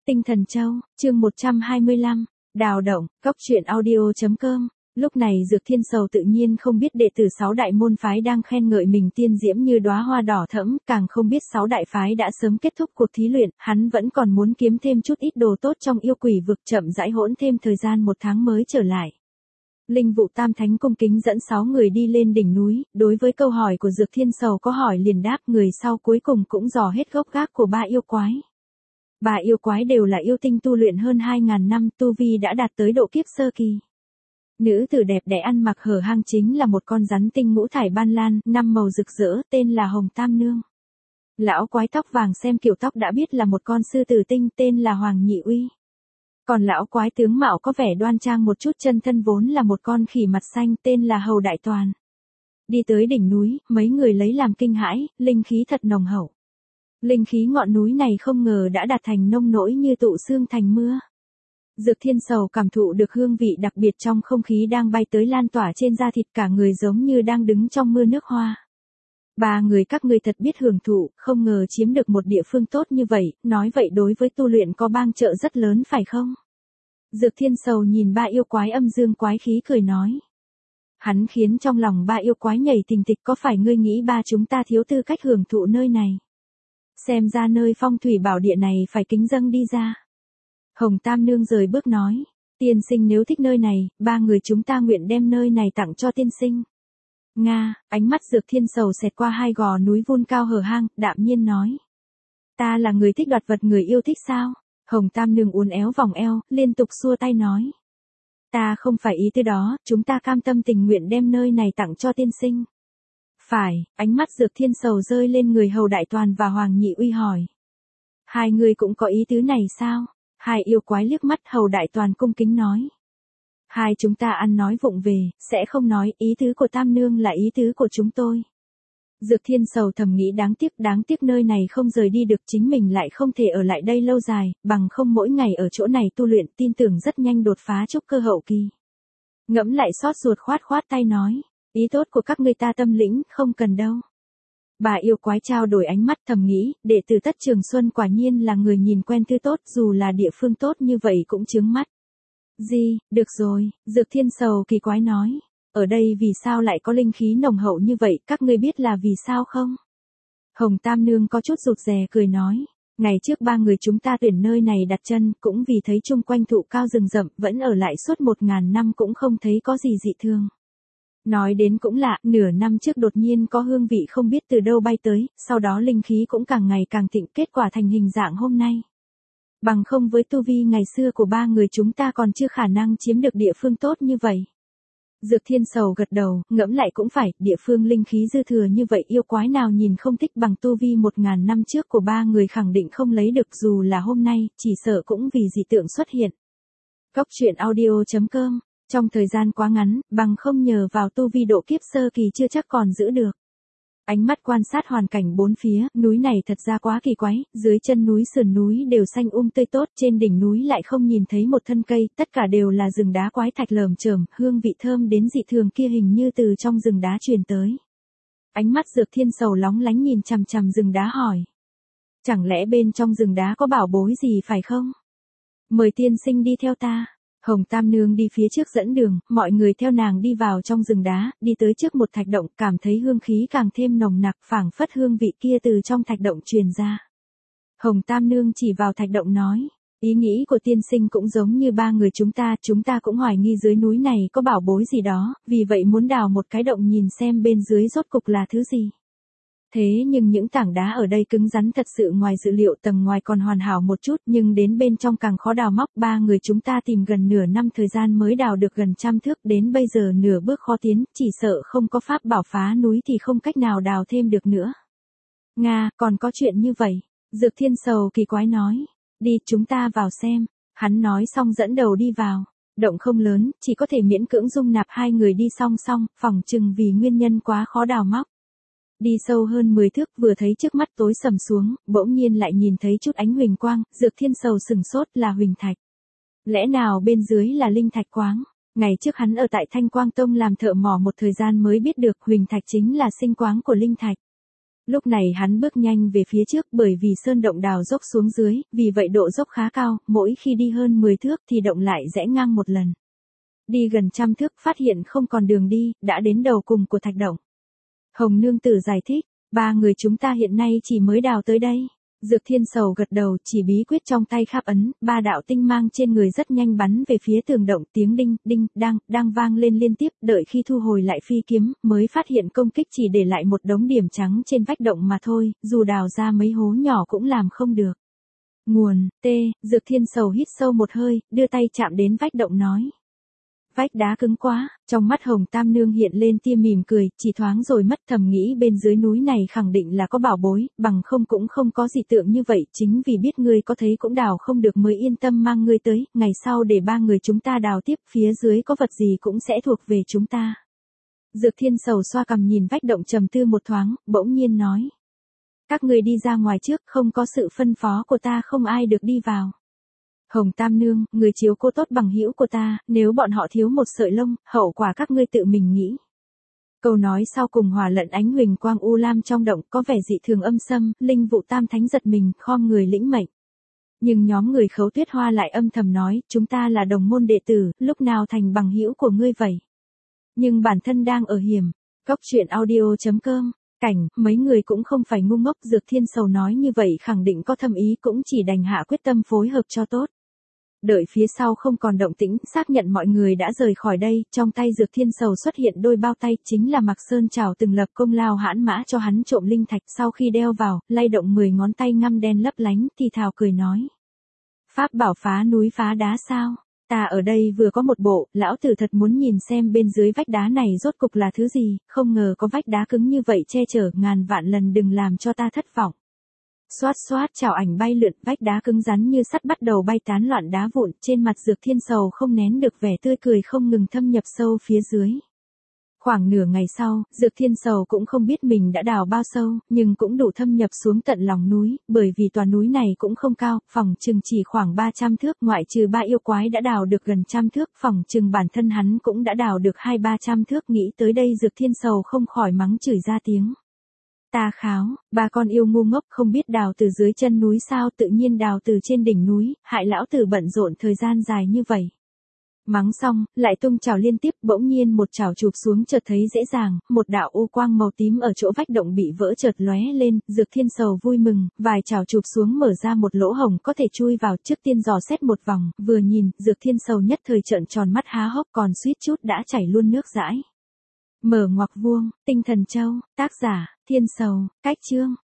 Tinh Thần Châu, chương 125, Đào động, Cốc truyện audio.com. Lúc này Dược Thiên Sầu tự nhiên không biết đệ tử 6 đại môn phái đang khen ngợi mình tiên diễm như đóa hoa đỏ thẫm, càng không biết 6 đại phái đã sớm kết thúc cuộc thí luyện, hắn vẫn còn muốn kiếm thêm chút ít đồ tốt trong yêu quỷ vực, chậm rãi hỗn thêm thời gian 1 tháng mới trở lại. Linh Vụ Tam Thánh cung kính dẫn 6 người đi lên đỉnh núi, đối với câu hỏi của Dược Thiên Sầu có hỏi liền đáp, người sau cuối cùng cũng dò hết gốc gác của 3 yêu quái. 3 yêu quái đều là yêu tinh tu luyện hơn 2.000 năm, tu vi đã đạt tới độ kiếp sơ kỳ. Nữ tử đẹp đẽ ăn mặc hở hang chính là một con rắn tinh ngũ thải ban lan, 5 màu rực rỡ, tên là Hồng Tam Nương. Lão quái tóc vàng xem kiểu tóc đã biết là một con sư tử tinh, tên là Hoàng Nhị Uy. Còn lão quái tướng mạo có vẻ đoan trang một chút, chân thân vốn là một con khỉ mặt xanh, tên là Hầu Đại Toàn. Đi tới đỉnh núi, mấy người lấy làm kinh hãi, linh khí thật nồng hậu. Linh khí ngọn núi này không ngờ đã đạt thành nông nỗi như tụ sương thành mưa. Dược Thiên Sầu cảm thụ được hương vị đặc biệt trong không khí đang bay tới lan tỏa trên da thịt, cả người giống như đang đứng trong mưa nước hoa. 3 người các ngươi thật biết hưởng thụ, không ngờ chiếm được một địa phương tốt như vậy, nói vậy đối với tu luyện có bang trợ rất lớn phải không? Dược Thiên Sầu nhìn 3 yêu quái âm dương quái khí cười nói. Hắn khiến trong lòng 3 yêu quái nhảy thình thịch, có phải ngươi nghĩ 3 chúng ta thiếu tư cách hưởng thụ nơi này? Xem ra nơi phong thủy bảo địa này phải kính dâng đi ra. Hồng Tam Nương rời bước nói, tiên sinh nếu thích nơi này, 3 người chúng ta nguyện đem nơi này tặng cho tiên sinh. Nga, ánh mắt Dược Thiên Sầu xẹt qua 2 gò núi vun cao hở hang, đạm nhiên nói. Ta là người thích đoạt vật, người yêu thích sao? Hồng Tam Nương uốn éo vòng eo, liên tục xua tay nói. Ta không phải ý tứ đó, chúng ta cam tâm tình nguyện đem nơi này tặng cho tiên sinh. Phải, ánh mắt Dược Thiên Sầu rơi lên người Hầu Đại Toàn và Hoàng Nhị Uy hỏi. 2 người cũng có ý tứ này sao? 2 yêu quái liếc mắt, Hầu Đại Toàn cung kính nói. 2 chúng ta ăn nói vụng về, sẽ không nói, ý tứ của Tam Nương là ý tứ của chúng tôi. Dược Thiên Sầu thầm nghĩ đáng tiếc nơi này không rời đi được, chính mình lại không thể ở lại đây lâu dài, bằng không mỗi ngày ở chỗ này tu luyện, tin tưởng rất nhanh đột phá trúc cơ hậu kỳ. Ngẫm lại xót ruột khoát tay nói, ý tốt của các ngươi ta tâm lĩnh, không cần đâu. 3 yêu quái trao đổi ánh mắt thầm nghĩ, đệ tử Tất Trường Xuân quả nhiên là người nhìn quen thứ tốt, dù là địa phương tốt như vậy cũng chướng mắt. Được rồi, Dược Thiên Sầu kỳ quái nói. Ở đây vì sao lại có linh khí nồng hậu như vậy, các ngươi biết là vì sao không? Hồng Tam Nương có chút rụt rè cười nói. Ngày trước 3 người chúng ta tuyển nơi này đặt chân, cũng vì thấy chung quanh thụ cao rừng rậm, vẫn ở lại suốt 1.000 năm cũng không thấy có gì dị thường. Nói đến cũng lạ, nửa năm trước đột nhiên có hương vị không biết từ đâu bay tới, sau đó linh khí cũng càng ngày càng thịnh, kết quả thành hình dạng hôm nay. Bằng không với tu vi ngày xưa của 3 người chúng ta còn chưa khả năng chiếm được địa phương tốt như vậy. Dược Thiên Sầu gật đầu, ngẫm lại cũng phải, địa phương linh khí dư thừa như vậy yêu quái nào nhìn không thích, bằng tu vi 1.000 năm trước của 3 người khẳng định không lấy được, dù là hôm nay, chỉ sợ cũng vì dị tượng xuất hiện. Cốc truyện audio.com. Trong thời gian quá ngắn, bằng không nhờ vào tu vi độ kiếp sơ kỳ chưa chắc còn giữ được. Ánh mắt quan sát hoàn cảnh bốn phía, núi này thật ra quá kỳ quái, dưới chân núi sườn núi đều xanh tươi tốt, trên đỉnh núi lại không nhìn thấy một thân cây, tất cả đều là rừng đá quái thạch lởm chởm, hương vị thơm đến dị thường kia hình như từ trong rừng đá truyền tới. Ánh mắt Dược Thiên Sầu lóng lánh nhìn chằm chằm rừng đá hỏi. Chẳng lẽ bên trong rừng đá có bảo bối gì phải không? Mời tiên sinh đi theo ta. Hồng Tam Nương đi phía trước dẫn đường, mọi người theo nàng đi vào trong rừng đá, đi tới trước một thạch động, cảm thấy hương khí càng thêm nồng nặc, phảng phất hương vị kia từ trong thạch động truyền ra. Hồng Tam Nương chỉ vào thạch động nói, ý nghĩ của tiên sinh cũng giống như 3 người chúng ta cũng hoài nghi dưới núi này có bảo bối gì đó, vì vậy muốn đào một cái động nhìn xem bên dưới rốt cục là thứ gì. Thế nhưng những tảng đá ở đây cứng rắn thật sự, ngoài dự liệu, tầng ngoài còn hoàn hảo một chút nhưng đến bên trong càng khó đào móc. 3 người chúng ta tìm gần nửa năm thời gian mới đào được gần 100 thước, đến bây giờ nửa bước khó tiến, chỉ sợ không có pháp bảo phá núi thì không cách nào đào thêm được nữa. Nga, còn có chuyện như vậy? Dược Thiên Sầu kỳ quái nói. Đi, chúng ta vào xem. Hắn nói xong dẫn đầu đi vào. Động không lớn, chỉ có thể miễn cưỡng dung nạp 2 người đi song song, phỏng chừng vì nguyên nhân quá khó đào móc. Đi sâu hơn 10 thước, vừa thấy trước mắt tối sầm xuống, bỗng nhiên lại nhìn thấy chút ánh huỳnh quang, Dược Thiên Sầu sừng sốt, là huỳnh thạch. Lẽ nào bên dưới là linh thạch quáng? Ngày trước hắn ở tại Thanh Quang Tông làm thợ mỏ một thời gian mới biết được huỳnh thạch chính là sinh quáng của linh thạch. Lúc này hắn bước nhanh về phía trước bởi vì sơn động đào dốc xuống dưới, vì vậy độ dốc khá cao, mỗi khi đi hơn 10 thước thì động lại rẽ ngang một lần. Đi gần 100 thước phát hiện không còn đường đi, đã đến đầu cùng của thạch động. Hồng nương tử giải thích, 3 người chúng ta hiện nay chỉ mới đào tới đây. Dược Thiên Sầu gật đầu, chỉ bí quyết trong tay kháp ấn, 3 đạo tinh mang trên người rất nhanh bắn về phía tường động, tiếng đinh, đinh, đang vang lên liên tiếp, đợi khi thu hồi lại phi kiếm, mới phát hiện công kích chỉ để lại một đống điểm trắng trên vách động mà thôi, dù đào ra mấy hố nhỏ cũng làm không được. Nguồn, Dược Thiên Sầu hít sâu một hơi, đưa tay chạm đến vách động nói. Vách đá cứng quá, trong mắt Hồng Tam Nương hiện lên tia mỉm cười, chỉ thoáng rồi mất, thầm nghĩ bên dưới núi này khẳng định là có bảo bối, bằng không cũng không có gì tượng như vậy, chính vì biết ngươi có thấy cũng đào không được mới yên tâm mang ngươi tới, ngày sau để 3 người chúng ta đào tiếp, phía dưới có vật gì cũng sẽ thuộc về chúng ta. Dược Thiên Sầu xoa cằm nhìn vách động trầm tư một thoáng, bỗng nhiên nói. Các ngươi đi ra ngoài trước, không có sự phân phó của ta không ai được đi vào. Hồng Tam Nương, người chiếu cô tốt bằng hữu của ta, nếu bọn họ thiếu một sợi lông, hậu quả các ngươi tự mình nghĩ. Câu nói sau cùng hòa lẫn ánh huỳnh quang u lam trong động, có vẻ dị thường âm sâm, linh vụ tam thánh giật mình, khom người lĩnh mệnh. Nhưng nhóm người Khấu Tuyết Hoa lại âm thầm nói, chúng ta là đồng môn đệ tử, lúc nào thành bằng hữu của ngươi vậy? Nhưng bản thân đang ở hiểm. Góc truyện audio.com Cảnh, mấy người cũng không phải ngu ngốc, Dược Thiên Sầu nói như vậy khẳng định có thâm ý, cũng chỉ đành hạ quyết tâm phối hợp cho tốt. Đợi phía sau không còn động tĩnh, xác nhận mọi người đã rời khỏi đây, trong tay Dược Thiên Sầu xuất hiện đôi bao tay, chính là Mạc Sơn Trảo từng lập công lao hãn mã cho hắn trộm linh thạch, sau khi đeo vào, lay động 10 ngón tay ngăm đen lấp lánh, thì thào cười nói. Pháp bảo phá núi phá đá sao? Ta ở đây vừa có một bộ, lão tử thật muốn nhìn xem bên dưới vách đá này rốt cục là thứ gì, không ngờ có vách đá cứng như vậy che chở, ngàn vạn lần đừng làm cho ta thất vọng. Xoát xoát chảo ảnh bay lượn, vách đá cứng rắn như sắt bắt đầu bay tán loạn đá vụn, trên mặt Dược Thiên Sầu không nén được vẻ tươi cười không ngừng thâm nhập sâu phía dưới. Khoảng nửa ngày sau, Dược Thiên Sầu cũng không biết mình đã đào bao sâu, nhưng cũng đủ thâm nhập xuống tận lòng núi, bởi vì tòa núi này cũng không cao, phòng chừng chỉ khoảng 300 thước, ngoại trừ 3 yêu quái đã đào được gần 100 thước, phòng chừng bản thân hắn cũng đã đào được 200-300 thước, nghĩ tới đây Dược Thiên Sầu không khỏi mắng chửi ra tiếng. Ta kháo, 3 con yêu ngu ngốc không biết đào từ dưới chân núi sao, tự nhiên đào từ trên đỉnh núi, hại lão tử bận rộn thời gian dài như vậy. Mắng xong, lại tung chảo liên tiếp, bỗng nhiên một chảo chụp xuống chợt thấy dễ dàng, một đạo u quang màu tím ở chỗ vách động bị vỡ chợt lóe lên, Dược Thiên Sầu vui mừng, vài chảo chụp xuống mở ra một lỗ hổng có thể chui vào, trước tiên dò xét một vòng, vừa nhìn, Dược Thiên Sầu nhất thời trợn tròn mắt há hốc, còn suýt chút đã chảy luôn nước dãi. Mở ngoặc vuông, Tinh Thần Châu, tác giả, Thiên Sầu, cách chương.